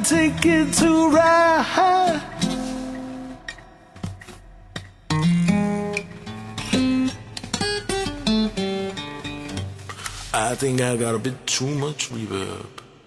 a ticket to ride. I think I got a bit too much reverb.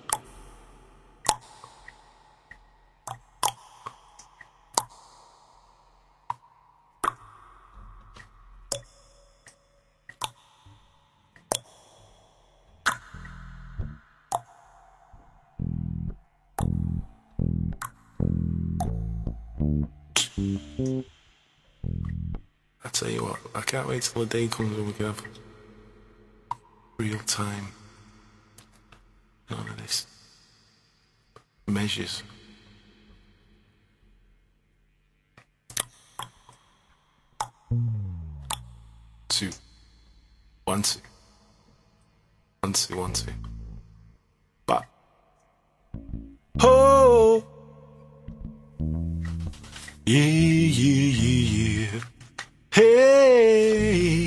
I tell you what, I can't wait till the day comes when we can have real time. None of this measures. Two. 1 2. 1 2 1 2. But oh yeah yeah yeah yeah. Hey.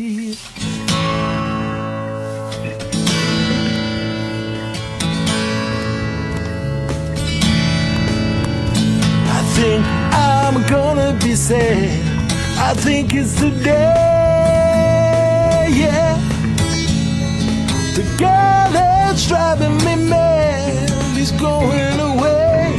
I think I'm gonna be sad. I think it's today, yeah. The girl that's driving me mad is going away.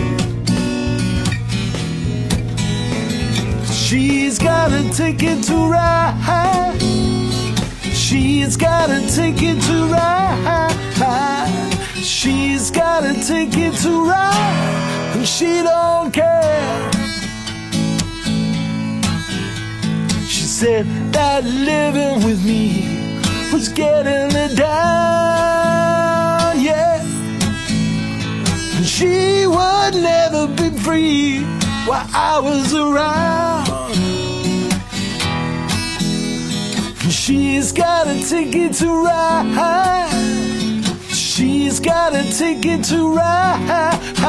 She's got a ticket to ride. She's got a ticket to ride. She's got a ticket to ride, and she don't care. She said that living with me was getting her down, yeah. And she would never be free while I was around. She's got a ticket to ride. She's got a ticket to ride.